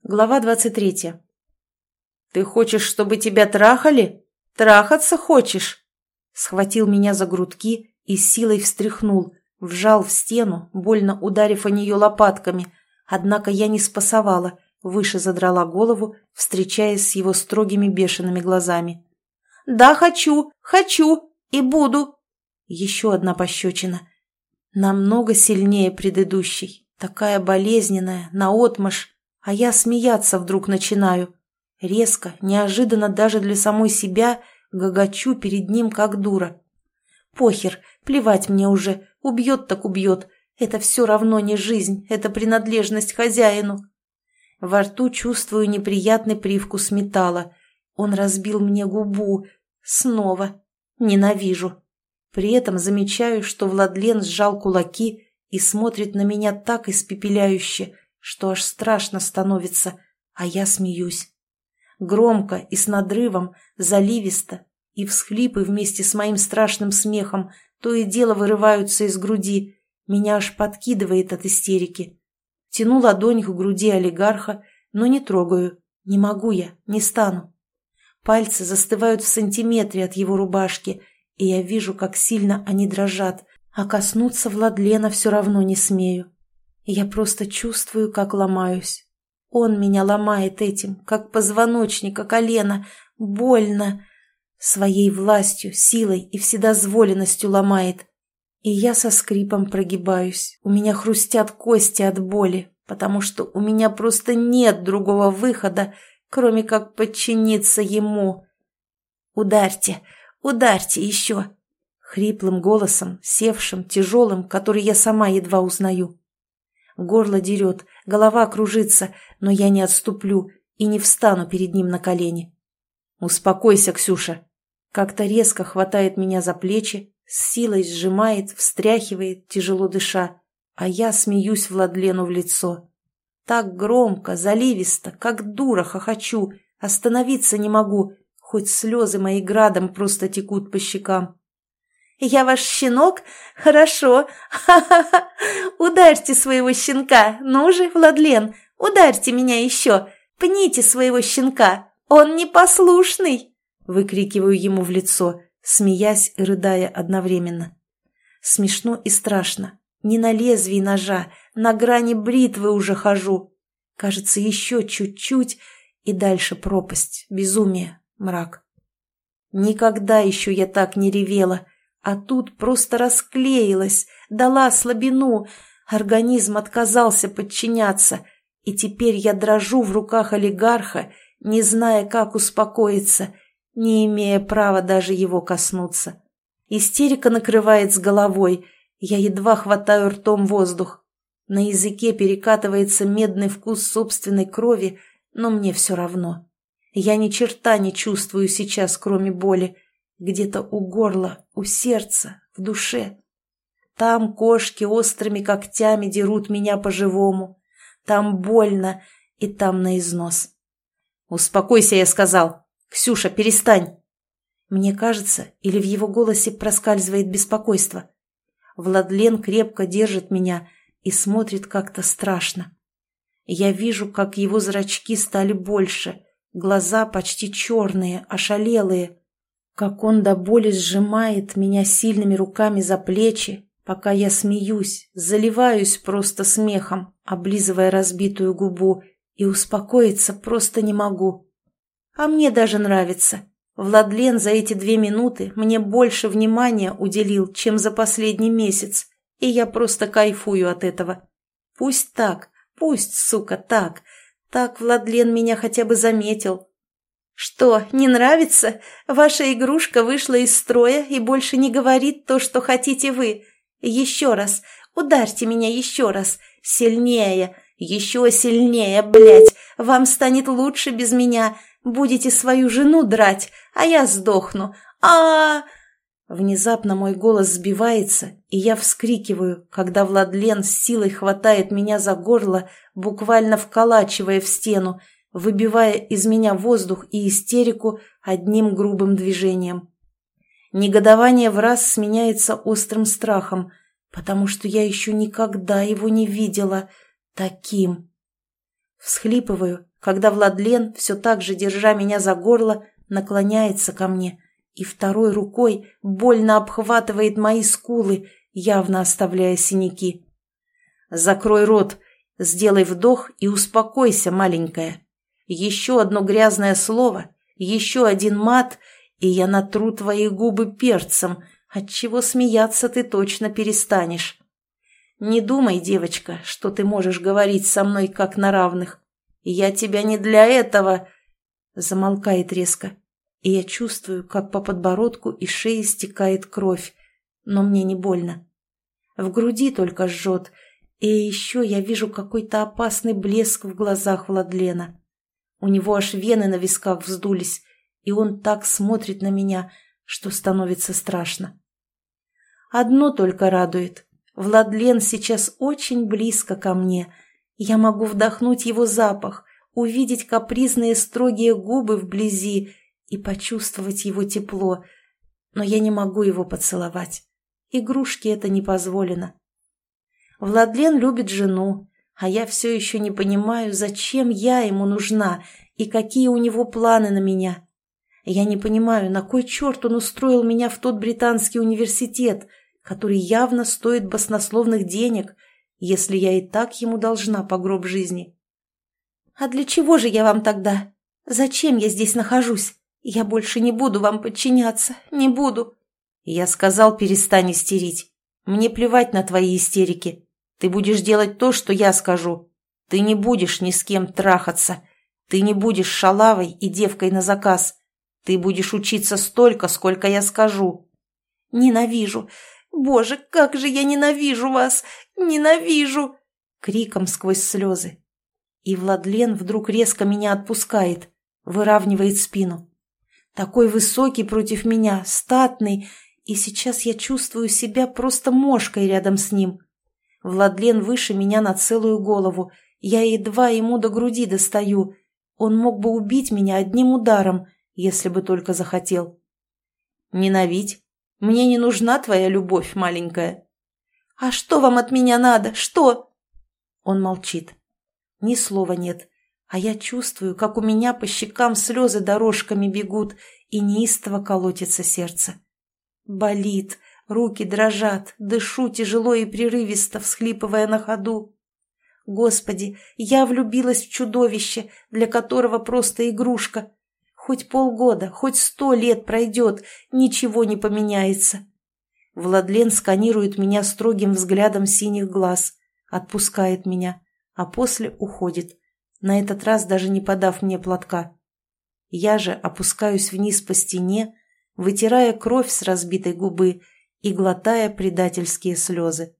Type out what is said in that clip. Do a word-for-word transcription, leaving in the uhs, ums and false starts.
Глава двадцать третья. «Ты хочешь, чтобы тебя трахали? Трахаться хочешь?» Схватил меня за грудки и силой встряхнул, вжал в стену, больно ударив о нее лопатками. Однако я не спасовала, выше задрала голову, встречаясь с его строгими бешеными глазами. «Да, хочу, хочу и буду!» Еще одна пощечина. Намного сильнее предыдущей, такая болезненная, наотмашь. А я смеяться вдруг начинаю. Резко, неожиданно даже для самой себя, гагачу перед ним как дура. Похер, плевать мне уже, убьет так убьет. Это все равно не жизнь, это принадлежность хозяину. Во рту чувствую неприятный привкус металла. Он разбил мне губу. Снова. Ненавижу. При этом замечаю, что Владлен сжал кулаки и смотрит на меня так испепеляюще, что аж страшно становится, а я смеюсь. Громко и с надрывом, заливисто, и всхлипы вместе с моим страшным смехом то и дело вырываются из груди, меня аж подкидывает от истерики. Тяну ладонь к груди олигарха, но не трогаю, не могу я, не стану. Пальцы застывают в сантиметре от его рубашки, и я вижу, как сильно они дрожат, а коснуться Владлена все равно не смею. Я просто чувствую, как ломаюсь. Он меня ломает этим, как позвоночника, колено. Больно. Своей властью, силой и вседозволенностью ломает. И я со скрипом прогибаюсь. У меня хрустят кости от боли, потому что у меня просто нет другого выхода, кроме как подчиниться ему. «Ударьте, ударьте еще!» Хриплым голосом, севшим, тяжелым, который я сама едва узнаю. Горло дерет, голова кружится, но я не отступлю и не встану перед ним на колени. «Успокойся, Ксюша!» Как-то резко хватает меня за плечи, с силой сжимает, встряхивает, тяжело дыша, а я смеюсь Владлену в лицо. Так громко, заливисто, как дура хохочу, остановиться не могу, хоть слезы мои градом просто текут по щекам. «Я ваш щенок? Хорошо. Ха-ха-ха. Ударьте своего щенка. Ну же, Владлен, ударьте меня еще. Пните своего щенка. Он непослушный!» Выкрикиваю ему в лицо, смеясь и рыдая одновременно. Смешно и страшно. Не на лезвии ножа, на грани бритвы уже хожу. Кажется, еще чуть-чуть, и дальше пропасть, безумие, мрак. Никогда еще я так не ревела. А тут просто расклеилась, дала слабину, организм отказался подчиняться, и теперь я дрожу в руках олигарха, не зная, как успокоиться, не имея права даже его коснуться. Истерика накрывает с головой, я едва хватаю ртом воздух. На языке перекатывается медный вкус собственной крови, но мне все равно. Я ни черта не чувствую сейчас, кроме боли. Где-то у горла, у сердца, в душе. Там кошки острыми когтями дерут меня по-живому. Там больно, и там на износ. «Успокойся», я сказал. «Ксюша, перестань». Мне кажется, или в его голосе проскальзывает беспокойство. Владлен крепко держит меня и смотрит как-то страшно. Я вижу, как его зрачки стали больше, глаза почти черные, ошалелые. Как он до боли сжимает меня сильными руками за плечи, пока я смеюсь, заливаюсь просто смехом, облизывая разбитую губу, и успокоиться просто не могу. А мне даже нравится. Владлен за эти две минуты мне больше внимания уделил, чем за последний месяц, и я просто кайфую от этого. Пусть так, пусть, сука, так. Так Владлен меня хотя бы заметил. «Что, не нравится? Ваша игрушка вышла из строя и больше не говорит то, что хотите вы. Еще раз, ударьте меня еще раз, сильнее, еще сильнее, блядь, вам станет лучше без меня, будете свою жену драть, а я сдохну, а, -а, -а Внезапно мой голос сбивается, и я вскрикиваю, когда Владлен с силой хватает меня за горло, буквально вколачивая в стену, выбивая из меня воздух и истерику одним грубым движением. Негодование враз сменяется острым страхом, потому что я еще никогда его не видела таким. В Всхлипываю, когда Владлен, все так же держа меня за горло, наклоняется ко мне и второй рукой больно обхватывает мои скулы, явно оставляя синяки. «Закрой рот, сделай вдох и успокойся, маленькая. Еще одно грязное слово, еще один мат, и я натру твои губы перцем, отчего смеяться ты точно перестанешь. Не думай, девочка, что ты можешь говорить со мной как на равных. Я тебя не для этого...» Замолкает резко, и я чувствую, как по подбородку и шее стекает кровь, но мне не больно. В груди только жжет, и еще я вижу какой-то опасный блеск в глазах Владлена. У него аж вены на висках вздулись, и он так смотрит на меня, что становится страшно. Одно только радует. Владлен сейчас очень близко ко мне. Я могу вдохнуть его запах, увидеть капризные строгие губы вблизи и почувствовать его тепло, но я не могу его поцеловать. Игрушке это не позволено. Владлен любит жену, а я все еще не понимаю, зачем я ему нужна и какие у него планы на меня. Я не понимаю, на кой черт он устроил меня в тот британский университет, который явно стоит баснословных денег, если я и так ему должна по гроб жизни. «А для чего же я вам тогда? Зачем я здесь нахожусь? Я больше не буду вам подчиняться, не буду». Я сказал, перестань истерить. Мне плевать на твои истерики. Ты будешь делать то, что я скажу. Ты не будешь ни с кем трахаться. Ты не будешь шалавой и девкой на заказ. Ты будешь учиться столько, сколько я скажу. Ненавижу. Боже, как же я ненавижу вас! Ненавижу! Криком сквозь слезы. И Владлен вдруг резко меня отпускает, выравнивает спину. Такой высокий против меня, статный, и сейчас я чувствую себя просто мошкой рядом с ним. Владлен выше меня на целую голову, я едва ему до груди достаю. Он мог бы убить меня одним ударом, если бы только захотел. Ненавидь. Мне не нужна твоя любовь, маленькая. А что вам от меня надо? Что? Он молчит. Ни слова нет, а я чувствую, как у меня по щекам слезы дорожками бегут и неистово колотится сердце. Болит, руки дрожат, дышу тяжело и прерывисто, всхлипывая на ходу. Господи, я влюбилась в чудовище, для которого просто игрушка. Хоть полгода, хоть сто лет пройдет, ничего не поменяется. Владлен сканирует меня строгим взглядом синих глаз, отпускает меня, а после уходит, на этот раз даже не подав мне платка. Я же опускаюсь вниз по стене, вытирая кровь с разбитой губы и глотая предательские слезы.